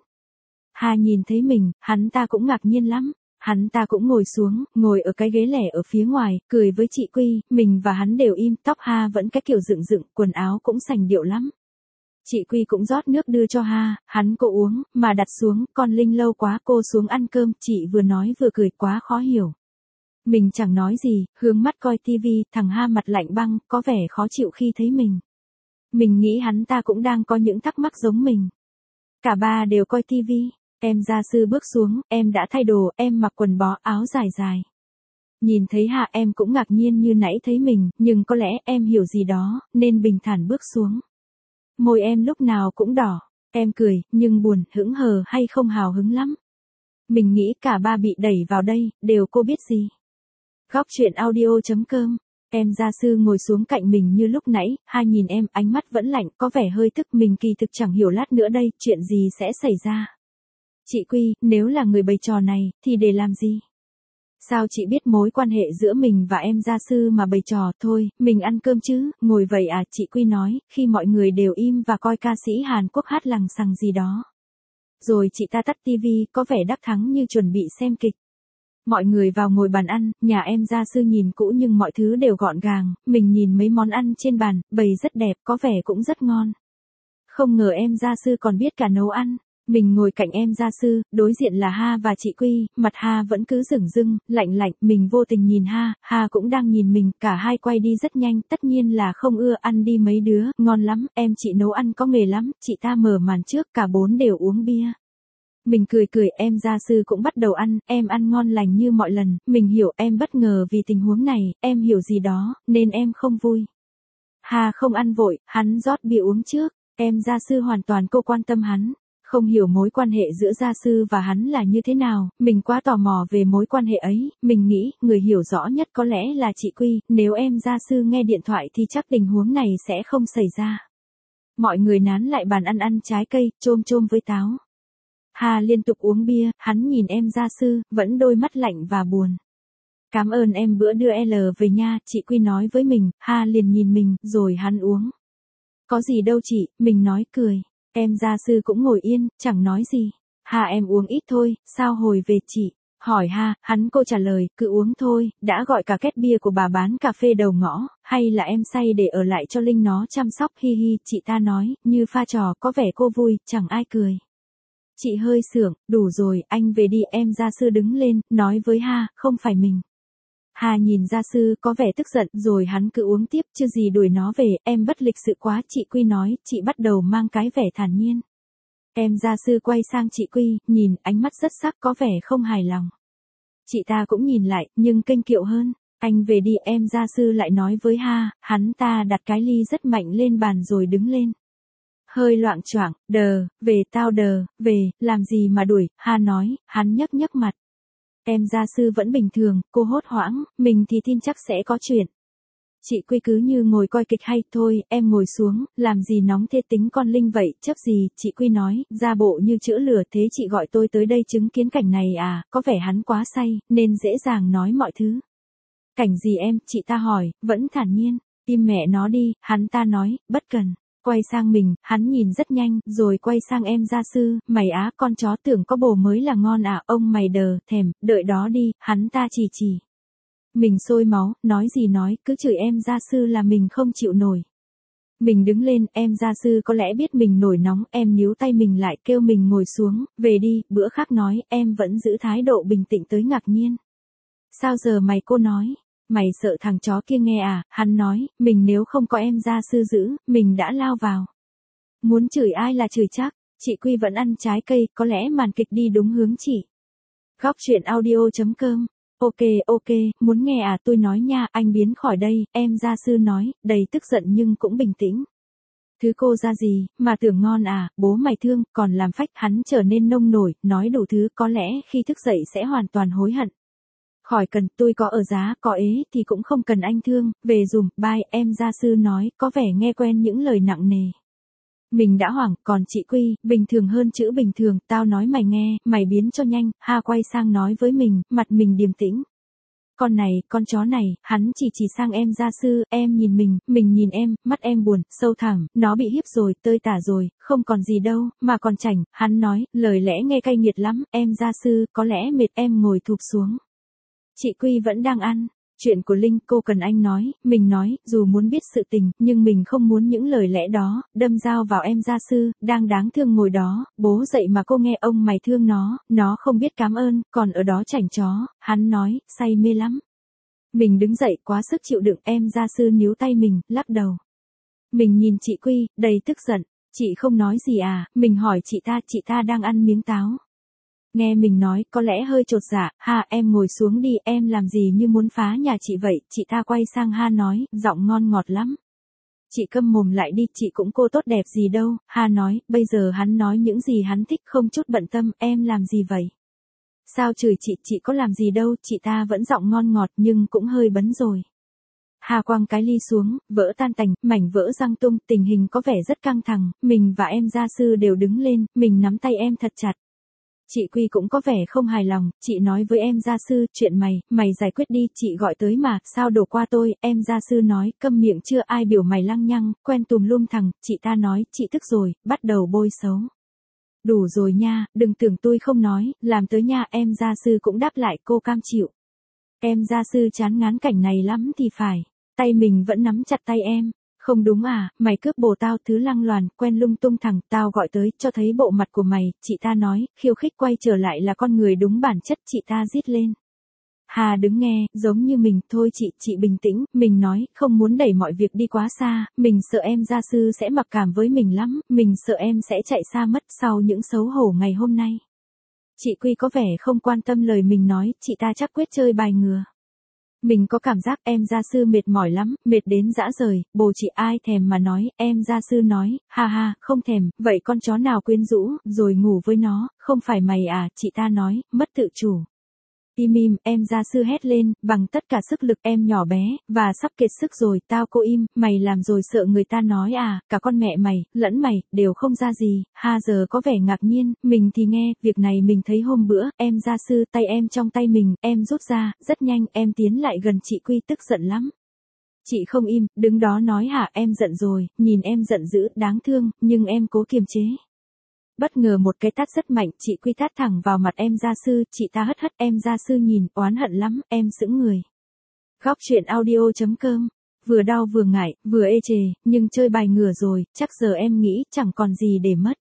Ha nhìn thấy mình, hắn ta cũng ngạc nhiên lắm. Hắn ta cũng ngồi xuống, ngồi ở cái ghế lẻ ở phía ngoài, cười với chị Quy, mình và hắn đều im, tóc Ha vẫn cái kiểu dựng dựng, quần áo cũng sành điệu lắm. Chị Quy cũng rót nước đưa cho Ha, hắn cô uống, mà đặt xuống, con Linh lâu quá cô xuống ăn cơm, chị vừa nói vừa cười quá khó hiểu. Mình chẳng nói gì, hướng mắt coi tivi, thằng Ha mặt lạnh băng, có vẻ khó chịu khi thấy mình. Mình nghĩ hắn ta cũng đang có những thắc mắc giống mình. Cả ba đều coi tivi. Em gia sư bước xuống, em đã thay đồ, em mặc quần bó áo dài dài. Nhìn thấy Hạ em cũng ngạc nhiên như nãy thấy mình, nhưng có lẽ em hiểu gì đó, nên bình thản bước xuống. Môi em lúc nào cũng đỏ, em cười, nhưng buồn, hững hờ hay không hào hứng lắm. Mình nghĩ cả ba bị đẩy vào đây, đều cô biết gì. Góc chuyện audio chấm com. Em gia sư ngồi xuống cạnh mình như lúc nãy, hai nhìn em, ánh mắt vẫn lạnh, có vẻ hơi tức, mình kỳ thực chẳng hiểu lát nữa đây, chuyện gì sẽ xảy ra. Chị Quy, nếu là người bày trò này, thì để làm gì? Sao chị biết mối quan hệ giữa mình và em gia sư mà bày trò, thôi, mình ăn cơm chứ, ngồi vậy à, chị Quy nói, khi mọi người đều im và coi ca sĩ Hàn Quốc hát lằng xằng gì đó. Rồi chị ta tắt tivi, có vẻ đắc thắng như chuẩn bị xem kịch. Mọi người vào ngồi bàn ăn, nhà em gia sư nhìn cũ nhưng mọi thứ đều gọn gàng, mình nhìn mấy món ăn trên bàn, bày rất đẹp, có vẻ cũng rất ngon. Không ngờ em gia sư còn biết cả nấu ăn. Mình ngồi cạnh em gia sư, đối diện là Ha và chị Quy, mặt Ha vẫn cứ rửng rưng, lạnh lạnh, mình vô tình nhìn Ha, Ha cũng đang nhìn mình, cả hai quay đi rất nhanh, tất nhiên là không ưa, ăn đi mấy đứa, ngon lắm, em chị nấu ăn có nghề lắm, chị ta mở màn trước, cả bốn đều uống bia. Mình cười cười, em gia sư cũng bắt đầu ăn, em ăn ngon lành như mọi lần, mình hiểu, em bất ngờ vì tình huống này, em hiểu gì đó, nên em không vui. Ha không ăn vội, hắn rót bia uống trước, em gia sư hoàn toàn cô quan tâm hắn. Không hiểu mối quan hệ giữa gia sư và hắn là như thế nào, mình quá tò mò về mối quan hệ ấy, mình nghĩ, người hiểu rõ nhất có lẽ là chị Quy, nếu em gia sư nghe điện thoại thì chắc tình huống này sẽ không xảy ra. Mọi người nán lại bàn ăn ăn trái cây, chôm chôm với táo. Hà liên tục uống bia, hắn nhìn em gia sư, vẫn đôi mắt lạnh và buồn. Cảm ơn em bữa đưa L về nha, chị Quy nói với mình, Hà liền nhìn mình, rồi hắn uống. Có gì đâu chị, mình nói cười. Em gia sư cũng ngồi yên, chẳng nói gì. Hà em uống ít thôi, sao hồi về chị? Hỏi Ha, hắn cô trả lời, cứ uống thôi, đã gọi cả két bia của bà bán cà phê đầu ngõ, hay là em say để ở lại cho Linh nó chăm sóc, hi hi, chị ta nói, như pha trò, có vẻ cô vui, chẳng ai cười. Chị hơi sượng, đủ rồi, anh về đi, em gia sư đứng lên, nói với Ha, không phải mình. Hà nhìn gia sư có vẻ tức giận, rồi hắn cứ uống tiếp, chưa gì đuổi nó về, em bất lịch sự quá, chị Quy nói, chị bắt đầu mang cái vẻ thản nhiên. Em gia sư quay sang chị Quy, nhìn, ánh mắt rất sắc, có vẻ không hài lòng. Chị ta cũng nhìn lại, nhưng kênh kiệu hơn, anh về đi, em gia sư lại nói với Ha, hắn ta đặt cái ly rất mạnh lên bàn rồi đứng lên. Hơi loạng choạng, đờ, về tao đờ, về, làm gì mà đuổi, Ha nói, hắn nhấc nhấc mặt. Em gia sư vẫn bình thường, cô hốt hoảng, mình thì tin chắc sẽ có chuyện. Chị Quy cứ như ngồi coi kịch hay, thôi, em ngồi xuống, làm gì nóng thế tính con Linh vậy, chấp gì, chị Quy nói, ra bộ như chữa lửa thế chị gọi tôi tới đây chứng kiến cảnh này à, có vẻ hắn quá say, nên dễ dàng nói mọi thứ. Cảnh gì em, chị ta hỏi, vẫn thản nhiên, im mẹ nó đi, hắn ta nói, bất cần. Quay sang mình, hắn nhìn rất nhanh, rồi quay sang em gia sư, mày á, con chó tưởng có bồ mới là ngon à, ông mày đờ, thèm, đợi đó đi, hắn ta chỉ chỉ. Mình sôi máu, nói gì nói, cứ chửi em gia sư là mình không chịu nổi. Mình đứng lên, em gia sư có lẽ biết mình nổi nóng, em níu tay mình lại kêu mình ngồi xuống, về đi, bữa khác nói, em vẫn giữ thái độ bình tĩnh tới ngạc nhiên. Sao giờ mày cô nói, mày sợ thằng chó kia nghe à, hắn nói, mình nếu không có em gia sư giữ, mình đã lao vào. Muốn chửi ai là chửi chắc, chị Quy vẫn ăn trái cây, có lẽ màn kịch đi đúng hướng chị. Góc chuyện audio.com. Ok ok, muốn nghe à, tôi nói nha, anh biến khỏi đây, em gia sư nói, đầy tức giận nhưng cũng bình tĩnh. Thứ cô ra gì, mà tưởng ngon à, bố mày thương, còn làm phách, hắn trở nên nông nổi, nói đủ thứ, có lẽ khi thức dậy sẽ hoàn toàn hối hận. Khỏi cần, tôi có ở giá, có ế thì cũng không cần anh thương, về dùm, bye, em gia sư nói, có vẻ nghe quen những lời nặng nề. Mình đã hoảng, còn chị Quy, bình thường hơn chữ bình thường, tao nói mày nghe, mày biến cho nhanh, ha quay sang nói với mình, mặt mình điềm tĩnh. Con này, con chó này, hắn chỉ chỉ sang em gia sư, em nhìn mình, mình nhìn em, mắt em buồn, sâu thẳm, nó bị hiếp rồi, tơi tả rồi, không còn gì đâu, mà còn chảnh, hắn nói, lời lẽ nghe cay nghiệt lắm, em gia sư, có lẽ mệt em ngồi thụp xuống. Chị Quy vẫn đang ăn. Chuyện của Linh, cô cần anh nói, mình nói, dù muốn biết sự tình, nhưng mình không muốn những lời lẽ đó, đâm dao vào em gia sư, đang đáng thương ngồi đó, bố dậy mà cô nghe ông mày thương nó, nó không biết cảm ơn, còn ở đó chảnh chó, hắn nói, say mê lắm. Mình đứng dậy, quá sức chịu đựng, em gia sư níu tay mình, lắc đầu. Mình nhìn chị Quy, đầy tức giận, chị không nói gì à, mình hỏi chị ta, chị ta đang ăn miếng táo. Nghe mình nói, có lẽ hơi chột dạ, ha em ngồi xuống đi, em làm gì như muốn phá nhà chị vậy, chị ta quay sang ha nói, giọng ngon ngọt lắm. Chị câm mồm lại đi, chị cũng cô tốt đẹp gì đâu, ha nói, bây giờ hắn nói những gì hắn thích không chút bận tâm, em làm gì vậy? Sao chửi chị, chị có làm gì đâu, chị ta vẫn giọng ngon ngọt nhưng cũng hơi bấn rồi. Hà quăng cái ly xuống, vỡ tan tành, mảnh vỡ răng tung, tình hình có vẻ rất căng thẳng, mình và em gia sư đều đứng lên, mình nắm tay em thật chặt. Chị Quy cũng có vẻ không hài lòng, chị nói với em gia sư, chuyện mày, mày giải quyết đi, chị gọi tới mà, sao đổ qua tôi, em gia sư nói, câm miệng chưa ai biểu mày lăng nhăng, quen tùm lum thằng, chị ta nói, chị tức rồi, bắt đầu bôi xấu. Đủ rồi nha, đừng tưởng tôi không nói, làm tới nha, em gia sư cũng đáp lại, cô cam chịu. Em gia sư chán ngán cảnh này lắm thì phải, tay mình vẫn nắm chặt tay em. Không đúng à, mày cướp bồ tao, thứ lăng loàn, quen lung tung thằng, tao gọi tới, cho thấy bộ mặt của mày, chị ta nói, khiêu khích quay trở lại là con người đúng bản chất, chị ta rít lên. Hà đứng nghe, giống như mình, thôi chị, chị bình tĩnh, mình nói, không muốn đẩy mọi việc đi quá xa, mình sợ em gia sư sẽ mặc cảm với mình lắm, mình sợ em sẽ chạy xa mất sau những xấu hổ ngày hôm nay. Chị Quy có vẻ không quan tâm lời mình nói, chị ta chắc quyết chơi bài ngừa. Mình có cảm giác em gia sư mệt mỏi lắm, mệt đến dã rời, bồ chị ai thèm mà nói, em gia sư nói, ha ha, không thèm, vậy con chó nào quyến rũ, rồi ngủ với nó, không phải mày à, chị ta nói, mất tự chủ. Im im, em gia sư hét lên, bằng tất cả sức lực em nhỏ bé, và sắp kiệt sức rồi, tao cô im, mày làm rồi sợ người ta nói à, cả con mẹ mày, lẫn mày, đều không ra gì, ha giờ có vẻ ngạc nhiên, mình thì nghe, việc này mình thấy hôm bữa, em gia sư, tay em trong tay mình, em rút ra, rất nhanh, em tiến lại gần chị Quy tức giận lắm. Chị không im, đứng đó nói hả, em giận rồi, nhìn em giận dữ, đáng thương, nhưng em cố kiềm chế. Bất ngờ một cái tát rất mạnh, chị Quy tát thẳng vào mặt em gia sư, chị ta hất hất, em gia sư nhìn, oán hận lắm, em sững người. Góc chuyện audio.com. Vừa đau vừa ngại, vừa ê chề, nhưng chơi bài ngửa rồi, chắc giờ em nghĩ chẳng còn gì để mất.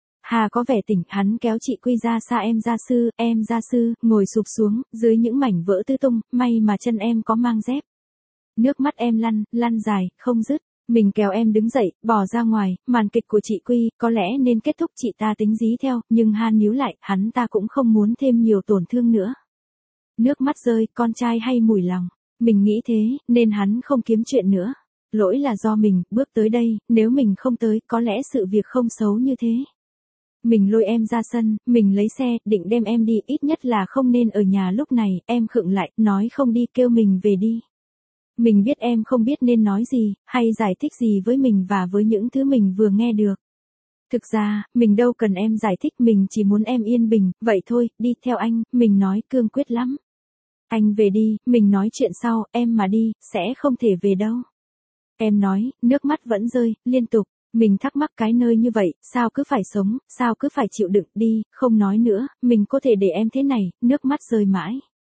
Hà có vẻ tỉnh, hắn kéo chị Quy ra xa em gia sư, em gia sư, ngồi sụp xuống, dưới những mảnh vỡ tứ tung, may mà chân em có mang dép. Nước mắt em lăn, lăn dài, không dứt. Mình kéo em đứng dậy, bỏ ra ngoài, màn kịch của chị Quy, có lẽ nên kết thúc, chị ta tính dí theo, nhưng Han níu lại, hắn ta cũng không muốn thêm nhiều tổn thương nữa. Nước mắt rơi, con trai hay mùi lòng. Mình nghĩ thế, nên hắn không kiếm chuyện nữa. Lỗi là do mình, bước tới đây, nếu mình không tới, có lẽ sự việc không xấu như thế. Mình lôi em ra sân, mình lấy xe, định đem em đi, ít nhất là không nên ở nhà lúc này, em khựng lại, nói không đi, kêu mình về đi. Mình biết em không biết nên nói gì, hay giải thích gì với mình và với những thứ mình vừa nghe được. Thực ra, mình đâu cần em giải thích, mình chỉ muốn em yên bình, vậy thôi, đi theo anh, mình nói cương quyết lắm. Anh về đi, mình nói chuyện sau, em mà đi, sẽ không thể về đâu. Em nói, nước mắt vẫn rơi, liên tục, mình thắc mắc cái nơi như vậy, sao cứ phải sống, sao cứ phải chịu đựng, đi, không nói nữa, mình có thể để em thế này, nước mắt rơi mãi.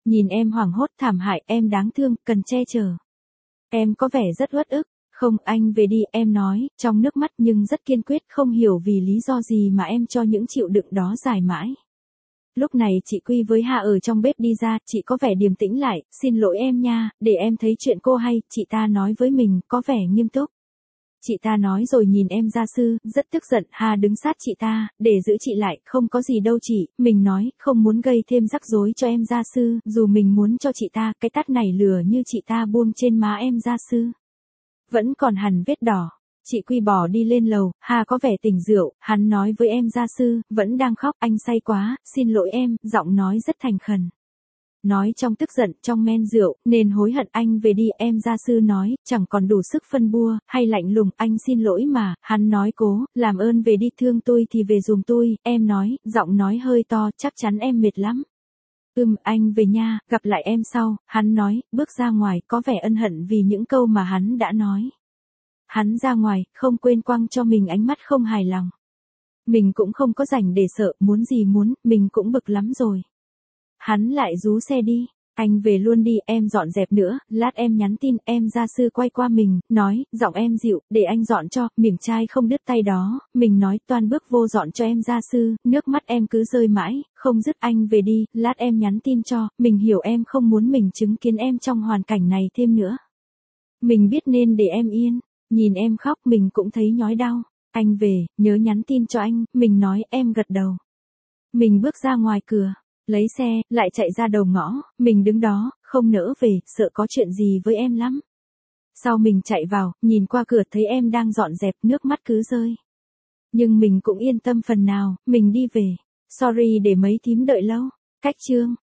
Nhìn em hoảng hốt thảm hại, em đáng thương, cần che chở. Em có vẻ rất uất ức. Không, anh về đi, em nói, trong nước mắt nhưng rất kiên quyết, không hiểu vì lý do gì mà em cho những chịu đựng đó dài mãi. Lúc này chị Quy với Hà ở trong bếp đi ra, chị có vẻ điềm tĩnh lại, xin lỗi em nha, để em thấy chuyện cô hay, chị ta nói với mình, có vẻ nghiêm túc. Chị ta nói rồi nhìn em gia sư, rất tức giận, Hà đứng sát chị ta, để giữ chị lại, không có gì đâu chị, mình nói, không muốn gây thêm rắc rối cho em gia sư, dù mình muốn cho chị ta, cái tát này lửa như chị ta buông trên má em gia sư. Vẫn còn hằn vết đỏ. Chị Quy bỏ đi lên lầu, Hà có vẻ tỉnh rượu, hắn nói với em gia sư, vẫn đang khóc, anh say quá, xin lỗi em, giọng nói rất thành khẩn. Nói trong tức giận, trong men rượu, nên hối hận, anh về đi, em gia sư nói, chẳng còn đủ sức phân bua, hay lạnh lùng, anh xin lỗi mà, hắn nói cố, làm ơn về đi, thương tôi thì về giùm tôi, em nói, giọng nói hơi to, chắc chắn em mệt lắm. Ừm, anh về nha, gặp lại em sau, hắn nói, bước ra ngoài, có vẻ ân hận vì những câu mà hắn đã nói. Hắn ra ngoài, không quên quăng cho mình ánh mắt không hài lòng. Mình cũng không có rảnh để sợ, muốn gì muốn, mình cũng bực lắm rồi. Hắn lại rú xe đi, anh về luôn đi, em dọn dẹp nữa, lát em nhắn tin, em gia sư quay qua mình, nói, giọng em dịu, để anh dọn cho, mỉm chai không đứt tay đó, mình nói, toan bước vô dọn cho em gia sư, nước mắt em cứ rơi mãi, không dứt, anh về đi, lát em nhắn tin cho, mình hiểu em không muốn mình chứng kiến em trong hoàn cảnh này thêm nữa. Mình biết nên để em yên, nhìn em khóc mình cũng thấy nhói đau, anh về, nhớ nhắn tin cho anh, mình nói, em gật đầu. Mình bước ra ngoài cửa. Lấy xe, lại chạy ra đầu ngõ, mình đứng đó, không nỡ về, sợ có chuyện gì với em lắm. Sau mình chạy vào, nhìn qua cửa thấy em đang dọn dẹp, nước mắt cứ rơi. Nhưng mình cũng yên tâm phần nào, mình đi về. Sorry để mấy thím đợi lâu. Cách chương.